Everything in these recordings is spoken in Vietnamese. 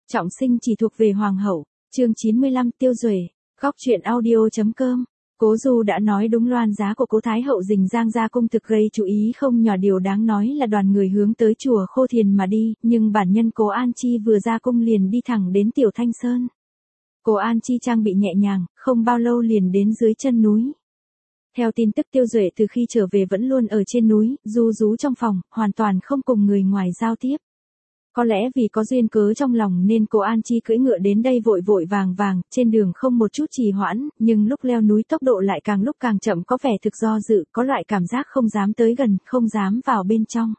Trọng sinh chỉ thuộc về hoàng hậu. Chương 95 Tiêu Duệ. Góc truyện audio.com. Cố Du đã nói đúng, loan giá của Cố Thái hậu rình rang ra cung thực gây chú ý không nhỏ. Điều đáng nói là đoàn người hướng tới chùa Khô Thiền mà đi, nhưng bản nhân Cố An Chi vừa ra cung liền đi thẳng đến Tiểu Thanh Sơn. Cố An Chi trang bị nhẹ nhàng, không bao lâu liền đến dưới chân núi. Theo tin tức, Tiêu Duệ từ khi trở về vẫn luôn ở trên núi, ru rú trong phòng, hoàn toàn không cùng người ngoài giao tiếp. Có lẽ vì có duyên cớ trong lòng nên Cố An Chi cưỡi ngựa đến đây vội vội vàng vàng, trên đường không một chút trì hoãn, nhưng lúc leo núi tốc độ lại càng lúc càng chậm, có vẻ thực do dự, có loại cảm giác không dám tới gần, không dám vào bên trong.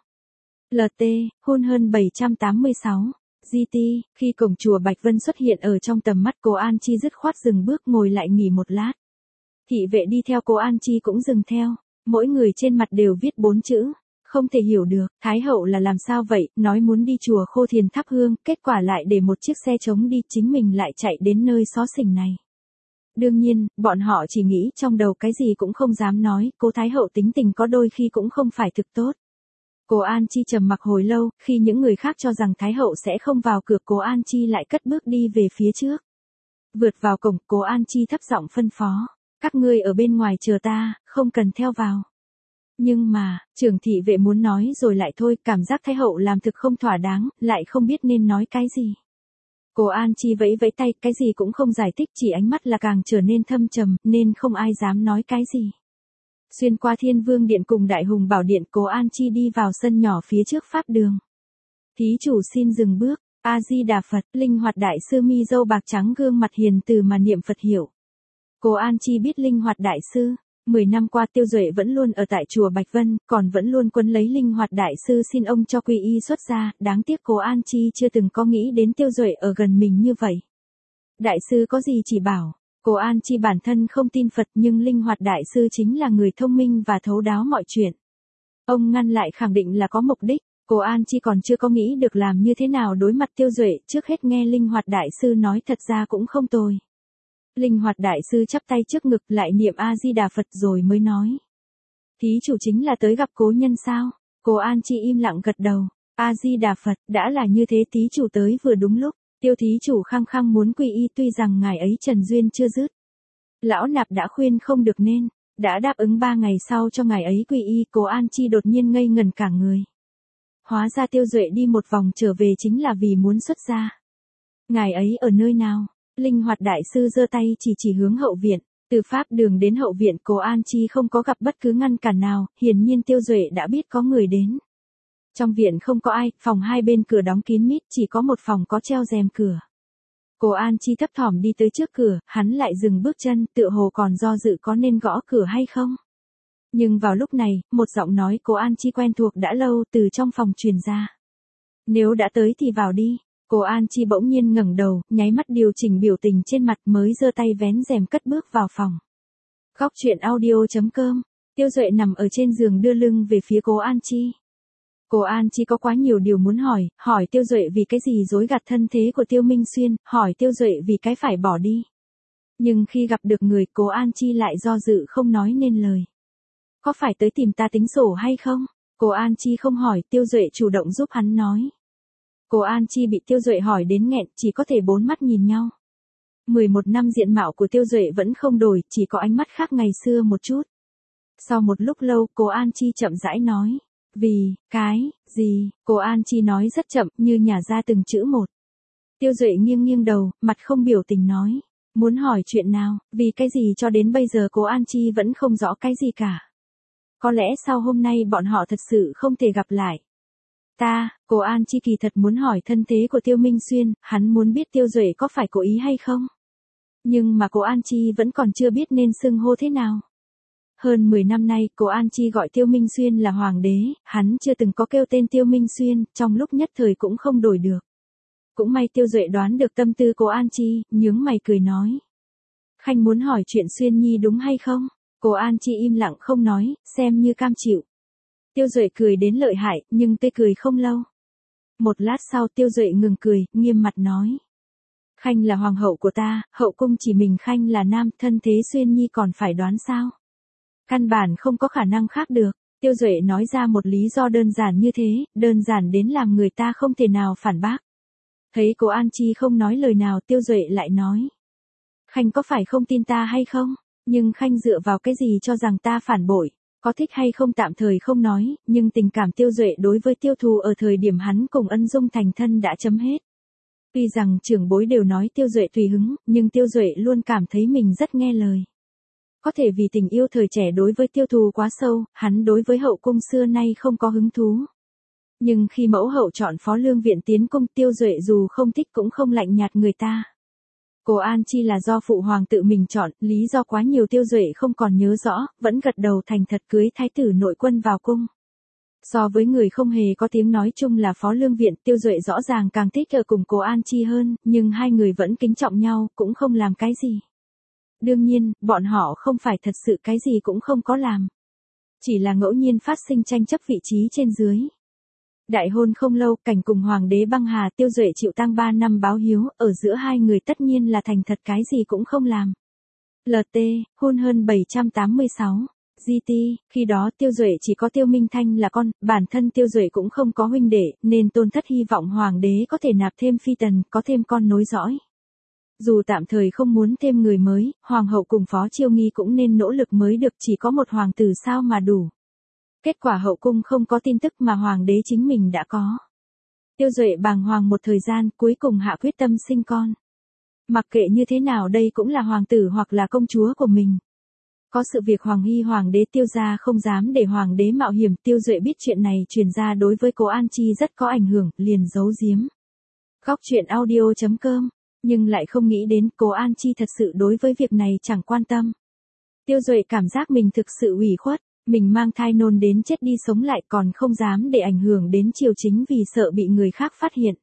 LT, hôn hơn 786. GT, khi cổng chùa Bạch Vân xuất hiện ở trong tầm mắt, Cố An Chi dứt khoát dừng bước ngồi lại nghỉ một lát. Thị vệ đi theo Cố An Chi cũng dừng theo, mỗi người trên mặt đều viết 4 chữ. Không thể hiểu được, Thái hậu là làm sao vậy, nói muốn đi chùa Khô Thiền thắp hương, kết quả lại để một chiếc xe trống đi, chính mình lại chạy đến nơi xó xỉnh này. Đương nhiên, bọn họ chỉ nghĩ trong đầu cái gì cũng không dám nói, Cố Thái hậu tính tình có đôi khi cũng không phải thực tốt. Cố An Chi trầm mặc hồi lâu, khi những người khác cho rằng Thái hậu sẽ không vào cửa, Cố An Chi lại cất bước đi về phía trước. Vượt vào cổng, Cố An Chi thấp giọng phân phó, các ngươi ở bên ngoài chờ ta, không cần theo vào. Nhưng mà, trưởng thị vệ muốn nói rồi lại thôi, cảm giác Thái hậu làm thực không thỏa đáng, lại không biết nên nói cái gì. Cố An Chi vẫy vẫy tay, cái gì cũng không giải thích, chỉ ánh mắt là càng trở nên thâm trầm, nên không ai dám nói cái gì. Xuyên qua Thiên Vương Điện cùng Đại Hùng Bảo Điện, Cố An Chi đi vào sân nhỏ phía trước pháp đường. Thí chủ xin dừng bước. A Di Đà Phật. Linh Hoạt Đại sư mi râu bạc trắng, gương mặt hiền từ mà niệm Phật hiệu. Cố An Chi biết Linh Hoạt Đại sư. 10 năm qua Tiêu Duệ vẫn luôn ở tại chùa Bạch Vân, còn vẫn luôn quấn lấy Linh Hoạt Đại sư xin ông cho quy y xuất gia, đáng tiếc Cố An Chi chưa từng có nghĩ đến Tiêu Duệ ở gần mình như vậy. Đại sư có gì chỉ bảo. Cố An Chi bản thân không tin Phật, nhưng Linh Hoạt Đại sư chính là người thông minh và thấu đáo mọi chuyện. Ông ngăn lại khẳng định là có mục đích. Cố An Chi còn chưa có nghĩ được làm như thế nào đối mặt Tiêu Duệ, trước hết nghe Linh Hoạt Đại sư nói thật ra cũng không tồi. Linh Hoạt Đại sư chắp tay trước ngực, lại niệm A Di Đà Phật rồi mới nói. Thí chủ chính là tới gặp cố nhân sao? Cố An Chi im lặng gật đầu. A Di Đà Phật, đã là như thế, thí chủ tới vừa đúng lúc. Tiêu thí chủ khăng khăng muốn quy y, tuy rằng ngài ấy trần duyên chưa dứt. Lão nạp đã khuyên không được nên, đã đáp ứng 3 ngày sau cho ngài ấy quy y. Cố An Chi đột nhiên ngây ngẩn cả người. Hóa ra Tiêu Duệ đi một vòng trở về chính là vì muốn xuất gia. Ngài ấy ở nơi nào? Linh Hoạt Đại sư giơ tay chỉ hướng hậu viện. Từ pháp đường đến hậu viện, Cố An Chi không có gặp bất cứ ngăn cản nào, hiển nhiên Tiêu Duệ đã biết có người đến. Trong viện không có ai, phòng hai bên cửa đóng kín mít, chỉ có một phòng có treo rèm cửa. Cố An Chi thấp thỏm đi tới trước cửa, hắn lại dừng bước chân, tựa hồ còn do dự có nên gõ cửa hay không. Nhưng vào lúc này, một giọng nói Cố An Chi quen thuộc đã lâu từ trong phòng truyền ra. Nếu đã tới thì vào đi. Cố An Chi bỗng nhiên ngẩng đầu, nháy mắt điều chỉnh biểu tình trên mặt mới giơ tay vén rèm cất bước vào phòng. Góc truyện audio.com. Tiêu Duệ nằm ở trên giường đưa lưng về phía Cố An Chi. Cố An Chi có quá nhiều điều muốn hỏi Tiêu Duệ vì cái gì dối gạt thân thế của Tiêu Minh Xuyên, hỏi Tiêu Duệ vì cái phải bỏ đi. Nhưng khi gặp được người, Cố An Chi lại do dự không nói nên lời. Có phải tới tìm ta tính sổ hay không? Cố An Chi không hỏi, Tiêu Duệ chủ động giúp hắn nói. Cố An Chi bị Tiêu Duệ hỏi đến nghẹn, chỉ có thể bốn mắt nhìn nhau. 11 năm diện mạo của Tiêu Duệ vẫn không đổi, chỉ có ánh mắt khác ngày xưa một chút. Sau một lúc lâu, Cố An Chi chậm rãi nói. Vì, cái, gì? Cố An Chi nói rất chậm, như nhả ra từng chữ một. Tiêu Duệ nghiêng đầu, mặt không biểu tình nói. Muốn hỏi chuyện nào, vì cái gì cho đến bây giờ Cố An Chi vẫn không rõ cái gì cả. Có lẽ sau hôm nay bọn họ thật sự không thể gặp lại. Cố An Chi kỳ thật muốn hỏi thân thế của Tiêu Minh Xuyên, hắn muốn biết Tiêu Duệ có phải cố ý hay không. Nhưng mà Cố An Chi vẫn còn chưa biết nên xưng hô thế nào. Hơn 10 năm nay, Cố An Chi gọi Tiêu Minh Xuyên là hoàng đế, hắn chưa từng có kêu tên Tiêu Minh Xuyên, trong lúc nhất thời cũng không đổi được. Cũng may Tiêu Duệ đoán được tâm tư Cố An Chi, nhướng mày cười nói. Khanh muốn hỏi chuyện Xuyên Nhi đúng hay không? Cố An Chi im lặng không nói, xem như cam chịu. Tiêu Duệ cười đến lợi hại, nhưng tươi cười không lâu. Một lát sau Tiêu Duệ ngừng cười, nghiêm mặt nói. Khanh là hoàng hậu của ta, hậu cung chỉ mình Khanh là nam, thân thế Xuyên Nhi còn phải đoán sao? Căn bản không có khả năng khác được. Tiêu Duệ nói ra một lý do đơn giản như thế, đơn giản đến làm người ta không thể nào phản bác. Thấy cô An Chi không nói lời nào, Tiêu Duệ lại nói. Khanh có phải không tin ta hay không? Nhưng Khanh dựa vào cái gì cho rằng ta phản bội? Có thích hay không tạm thời không nói, nhưng tình cảm Tiêu Duệ đối với Tiêu Thù ở thời điểm hắn cùng Ân Dung thành thân đã chấm hết. Tuy rằng trưởng bối đều nói Tiêu Duệ tùy hứng, nhưng Tiêu Duệ luôn cảm thấy mình rất nghe lời. Có thể vì tình yêu thời trẻ đối với Tiêu Thù quá sâu, hắn đối với hậu cung xưa nay không có hứng thú. Nhưng khi mẫu hậu chọn Phó Lương Viện tiến cung, Tiêu Duệ dù không thích cũng không lạnh nhạt người ta. Cô An Chi là do phụ hoàng tự mình chọn, lý do quá nhiều Tiêu Duệ không còn nhớ rõ, vẫn gật đầu thành thật cưới thái tử nội quân vào cung. So với người không hề có tiếng nói chung là Phó Lương Viện, Tiêu Duệ rõ ràng càng thích ở cùng cô An Chi hơn, nhưng hai người vẫn kính trọng nhau, cũng không làm cái gì. Đương nhiên, bọn họ không phải thật sự cái gì cũng không có làm. Chỉ là ngẫu nhiên phát sinh tranh chấp vị trí trên dưới. Đại hôn không lâu, cảnh cùng hoàng đế băng hà, Tiêu Duệ chịu tang 3 năm báo hiếu, ở giữa hai người tất nhiên là thành thật cái gì cũng không làm. LT, hôn hơn 786. GT, khi đó Tiêu Duệ chỉ có Tiêu Minh Thanh là con, bản thân Tiêu Duệ cũng không có huynh đệ, nên Tôn Thất hy vọng hoàng đế có thể nạp thêm phi tần, có thêm con nối dõi. Dù tạm thời không muốn thêm người mới, hoàng hậu cùng Phó Chiêu Nghi cũng nên nỗ lực mới được, chỉ có một hoàng tử sao mà đủ. Kết quả hậu cung không có tin tức mà hoàng đế chính mình đã có. Tiêu Duệ bàng hoàng một thời gian, cuối cùng hạ quyết tâm sinh con. Mặc kệ như thế nào đây cũng là hoàng tử hoặc là công chúa của mình. Có sự việc Hoàng Hy hoàng đế Tiêu gia không dám để hoàng đế mạo hiểm, Tiêu Duệ biết chuyện này truyền ra đối với cô An Chi rất có ảnh hưởng, liền giấu giếm. Góc truyện audio.com, nhưng lại không nghĩ đến cô An Chi thật sự đối với việc này chẳng quan tâm. Tiêu Duệ cảm giác mình thực sự ủy khuất, mình mang thai nôn đến chết đi sống lại còn không dám để ảnh hưởng đến triều chính vì sợ bị người khác phát hiện.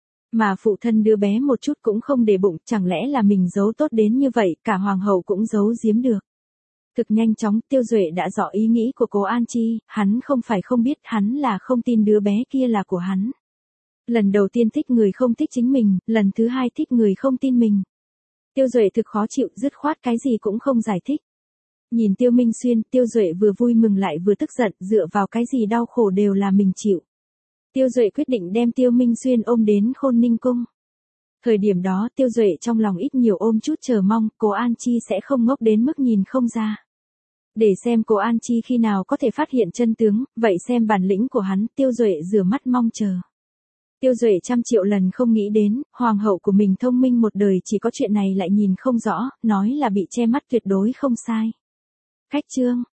Mà phụ thân đứa bé một chút cũng không để bụng, chẳng lẽ là mình giấu tốt đến như vậy, cả hoàng hậu cũng giấu giếm được. Thực nhanh chóng, Tiêu Duệ đã rõ ý nghĩ của cô An Chi, hắn không phải không biết, hắn là không tin đứa bé kia là của hắn. Lần đầu tiên thích người không thích chính mình, lần thứ hai thích người không tin mình. Tiêu Duệ thực khó chịu, dứt khoát cái gì cũng không giải thích. Nhìn Tiêu Minh Xuyên, Tiêu Duệ vừa vui mừng lại vừa tức giận, dựa vào cái gì đau khổ đều là mình chịu. Tiêu Duệ quyết định đem Tiêu Minh Xuyên ôm đến Khôn Ninh cung. Thời điểm đó Tiêu Duệ trong lòng ít nhiều ôm chút chờ mong, cô An Chi sẽ không ngốc đến mức nhìn không ra. Để xem cô An Chi khi nào có thể phát hiện chân tướng, vậy xem bản lĩnh của hắn, Tiêu Duệ rửa mắt mong chờ. Tiêu Duệ trăm triệu lần không nghĩ đến, hoàng hậu của mình thông minh một đời chỉ có chuyện này lại nhìn không rõ, nói là bị che mắt tuyệt đối không sai. Cách chương